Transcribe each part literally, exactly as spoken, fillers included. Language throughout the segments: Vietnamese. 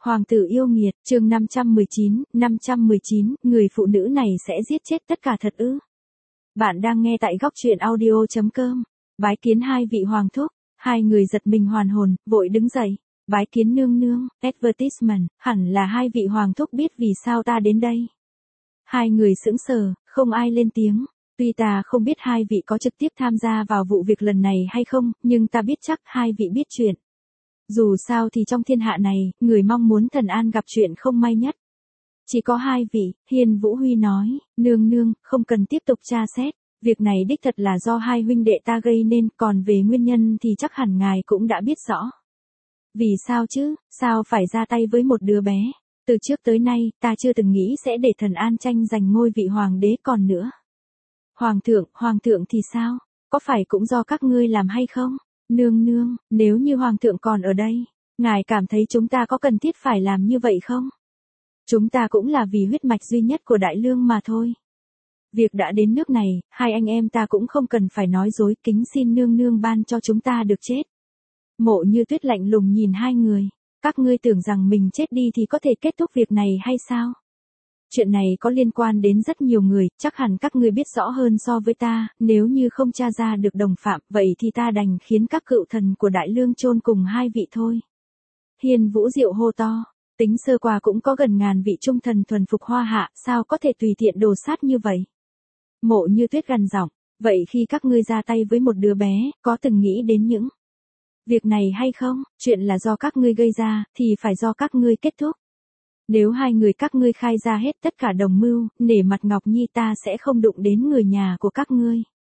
Hoàng tử yêu nghiệt, chương năm trăm mười chín, năm trăm mười chín, người phụ nữ này sẽ giết chết tất cả thật ư? Bạn đang nghe tại góc truyện audio chấm com. Bái kiến hai vị hoàng thúc, hai người giật mình hoàn hồn, vội đứng dậy. Bái kiến nương nương, advertisement, hẳn là hai vị hoàng thúc biết vì sao ta đến đây. Hai người sững sờ, không ai lên tiếng. Tuy ta không biết hai vị có trực tiếp tham gia vào vụ việc lần này hay không, nhưng ta biết chắc hai vị biết chuyện. Dù sao thì trong thiên hạ này, người mong muốn thần an gặp chuyện không may nhất. Chỉ có hai vị, Hiên Vũ Huy nói, nương nương, không cần tiếp tục tra xét. Việc này đích thật là do hai huynh đệ ta gây nên, còn về nguyên nhân thì chắc hẳn ngài cũng đã biết rõ. Vì sao chứ, sao phải ra tay với một đứa bé? Từ trước tới nay, ta chưa từng nghĩ sẽ để thần an tranh giành ngôi vị hoàng đế còn nữa. Hoàng thượng, hoàng thượng thì sao? Có phải cũng do các ngươi làm hay không? Nương nương, nếu như hoàng thượng còn ở đây, ngài cảm thấy chúng ta có cần thiết phải làm như vậy không? Chúng ta cũng là vì huyết mạch duy nhất của đại lương mà thôi. Việc đã đến nước này, hai anh em ta cũng không cần phải nói dối, kính xin nương nương ban cho chúng ta được chết. Mộ Như Tuyết lạnh lùng nhìn hai người, các ngươi tưởng rằng mình chết đi thì có thể kết thúc việc này hay sao? Chuyện này có liên quan đến rất nhiều người, chắc hẳn các ngươi biết rõ hơn so với ta, nếu như không tra ra được đồng phạm, vậy thì ta đành khiến các cựu thần của đại lương chôn cùng hai vị thôi. Hiên Vũ Diệu hô to, tính sơ qua cũng có gần ngàn vị trung thần thuần phục Hoa Hạ, sao có thể tùy tiện đồ sát như vậy? Mộ Như Tuyết gằn giọng, vậy khi các ngươi ra tay với một đứa bé, có từng nghĩ đến những việc này hay không? Chuyện là do các ngươi gây ra, thì phải do các ngươi kết thúc. Nếu hai người các ngươi khai ra hết tất cả đồng mưu, nể mặt Ngọc Nhi ta sẽ không đụng đến người nhà của các ngươi.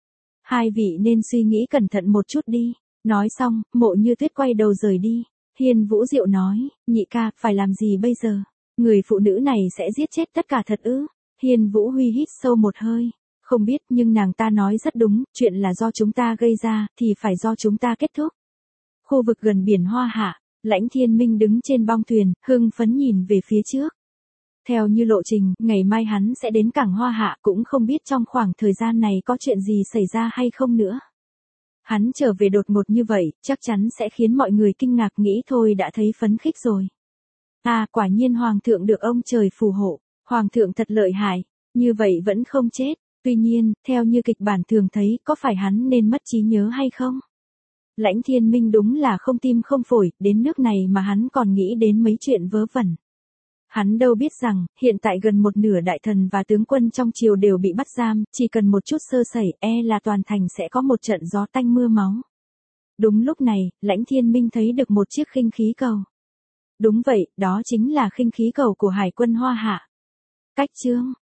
Hai vị nên suy nghĩ cẩn thận một chút đi. Nói xong, Mộ Như Tuyết quay đầu rời đi. Hiên Vũ Diệu nói, nhị ca, phải làm gì bây giờ? Người phụ nữ này sẽ giết chết tất cả thật ư? Hiên Vũ Huy hít sâu một hơi. Không biết, nhưng nàng ta nói rất đúng, chuyện là do chúng ta gây ra, thì phải do chúng ta kết thúc. Khu vực gần biển Hoa Hạ, Lãnh Thiên Minh đứng trên bong thuyền, hưng phấn nhìn về phía trước. Theo như lộ trình, ngày mai hắn sẽ đến cảng Hoa Hạ, cũng không biết trong khoảng thời gian này có chuyện gì xảy ra hay không nữa. Hắn trở về đột ngột như vậy, chắc chắn sẽ khiến mọi người kinh ngạc, nghĩ thôi đã thấy phấn khích rồi. À, quả nhiên hoàng thượng được ông trời phù hộ, hoàng thượng thật lợi hại, như vậy vẫn không chết. Tuy nhiên, theo như kịch bản thường thấy, có phải hắn nên mất trí nhớ hay không? Lãnh Thiên Minh đúng là không tim không phổi, đến nước này mà hắn còn nghĩ đến mấy chuyện vớ vẩn. Hắn đâu biết rằng, hiện tại gần một nửa đại thần và tướng quân trong triều đều bị bắt giam, chỉ cần một chút sơ sẩy, e là toàn thành sẽ có một trận gió tanh mưa máu. Đúng lúc này, Lãnh Thiên Minh thấy được một chiếc khinh khí cầu. Đúng vậy, đó chính là khinh khí cầu của Hải quân Hoa Hạ. Cách chương